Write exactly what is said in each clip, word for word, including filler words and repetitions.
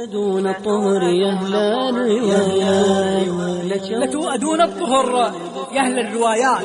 لتؤدون الطهر يا أهل الروايات، لتؤدون الطهر يا أهل الروايات،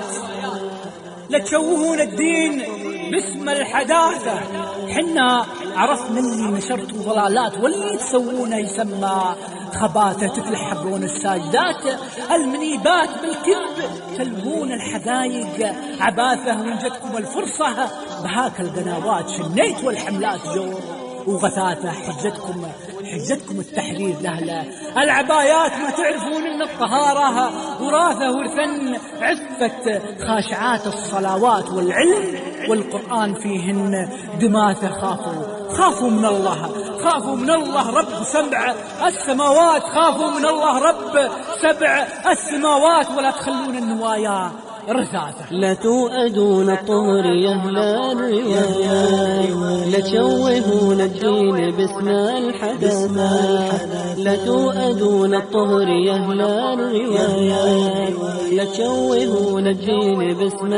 لتشوهون الدين باسم الحداثة. حنا عرفنا اللي نشرتوا ضلالات، واللي تسوونه يسمى خباثة. تتلحقون الساجدات المنيبات بالكذب، تلهون الحقايق عباثة. وإن جتكم الفرصة بهاك القنوات شنيت والحملات جور وغثاثة. حجتكم حجتكم التحرير لهلا العبايات، ما تعرفون ان الطهارة وراثة ورثا عفة خاشعات الصلوات، والعلم والقرآن فيهن دماثة. خافوا خافوا من الله، خافوا من الله رب سبع السماوات، خافوا من الله رب سبع السماوات، ولا تخلون النوايا رثاثة. لتؤدون الطهر يا أهل الروايات، لتشوهون الدين باسم الحداثات، لتؤدون الطهر يا أهل الروايات، لتشوهون الدين باسم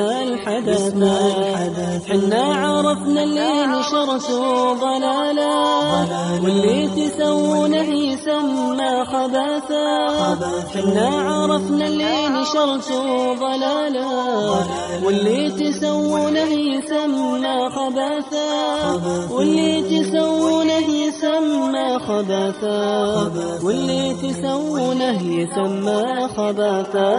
الحداثات. حنا عرفنا اللي نشرتوا ضلالا، واللي تسوونه يسمى خباثا. حنا عرفنا اللي نشرتوا ضلالا، واللي تسوونه يسمى خباثا، واللي تسوونه يسمى خباثا، واللي تسوونه يسمى خباثا.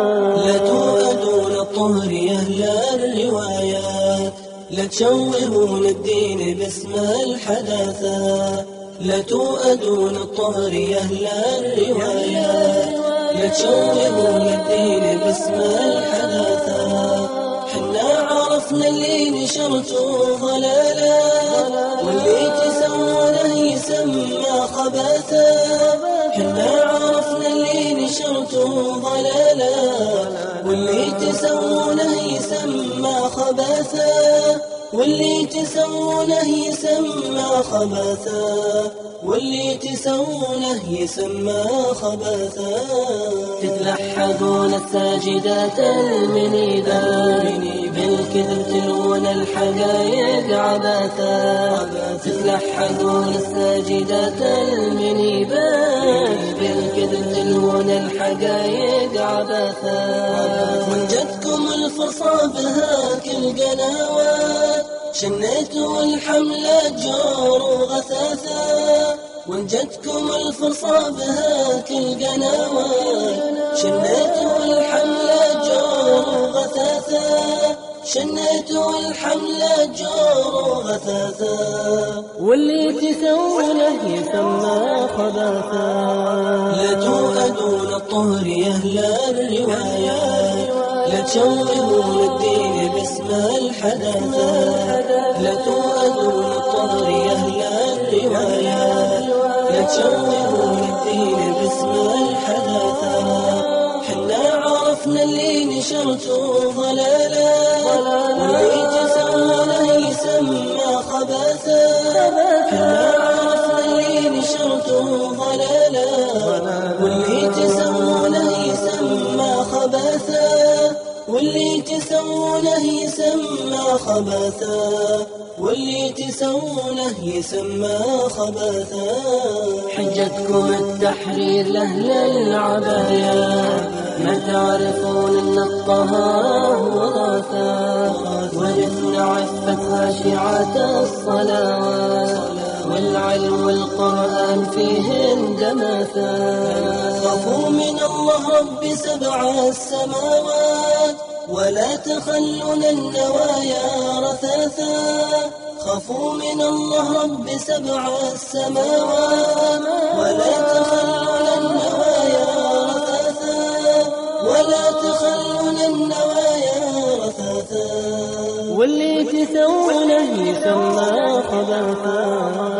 لتؤدون الطهر يا أهل الروايات، لتشوهون الدين باسم الحداثة. لتؤدون الطهر يا أهل الروايات، لتشوهون الدين باسم الحداثة. حنا عرفنا اللي نشرتوا ضلالا، واللي تسوونه يسمى خباثا. حنا عرفنا اللي نشرتوا ضلالا، واللي تسوونه يسمى خباثا، واللي تسوونه يسمى خباثا، واللي تسوونه يسمى خباثا. تتلحقون الساجدات المنيبات، بالكذب تلون الحقايق عباثا. تتلحقون الساجدات المنيبات، بالكذب تلون الحقايق عباثا. من جتكم الفرصة بهاك القنوات، شنيتوا الحملة جور وغثاثة. وإن جتكم الفرصة بهاك القنوات، شنيتوا الحملة جور وغثاثة، شنيتوا الحملة جور وغثاثة. واللي تسوونه يسمى خباثا. لتؤدون الطهر يا أهل الروايات، لتشوهون الدين باسم الحداثة. لتؤدون الطهر يا أهل الروايات، لتشوهون الدين باسم الحداثة. حنا عرفنا اللي نشرتوا ضلالا، واللي تسوونه يسمى خباثا. حنا عرفنا اللي نشرتوا ضلالا، واللي تسوونه يسمى خباثا، واللي تسوونه يسمى خباثا، واللي تسوونه يسمى خباثا. حجتكم التحرير لأهل العبايات، ما تعرفون ان الطهارة وراثة. ورثنا عفة خاشعات الصلوات، والعلم والقرآن فيهن دماثا. خافوا من الله رب سبع السماوات، ولا تخلون النوايا رثاثا. خافوا من الله رب سبع السماوات، ولا تخلون النوايا رثاثا، ولا تخلون النوايا رثاثا. واللي تسوونه يسمى خباثا.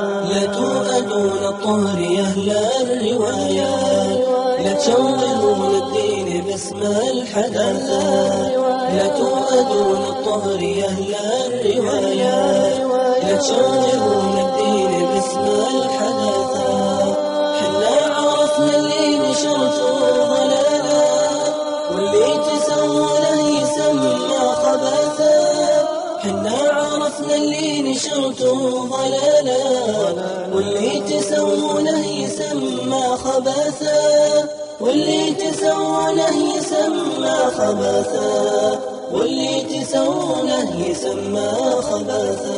لتؤدون الطهر يا أهل الروايات، لتشوهون الدين باسم الحداثة. لتؤدون الطهر يا أهل الروايات، لتشوهون الدين باسم الحداثة. حنا عرفنا اللي نشرتوا ضلالا، واللي تسوونه يسمى خباثا. حنا عرفنا اللي نشرتوا ضلالا، واللي تسوونه تسوونه يسمى خبثا، واللي تسوونه يسمى خبثا، واللي تسوونه يسمى خبثا.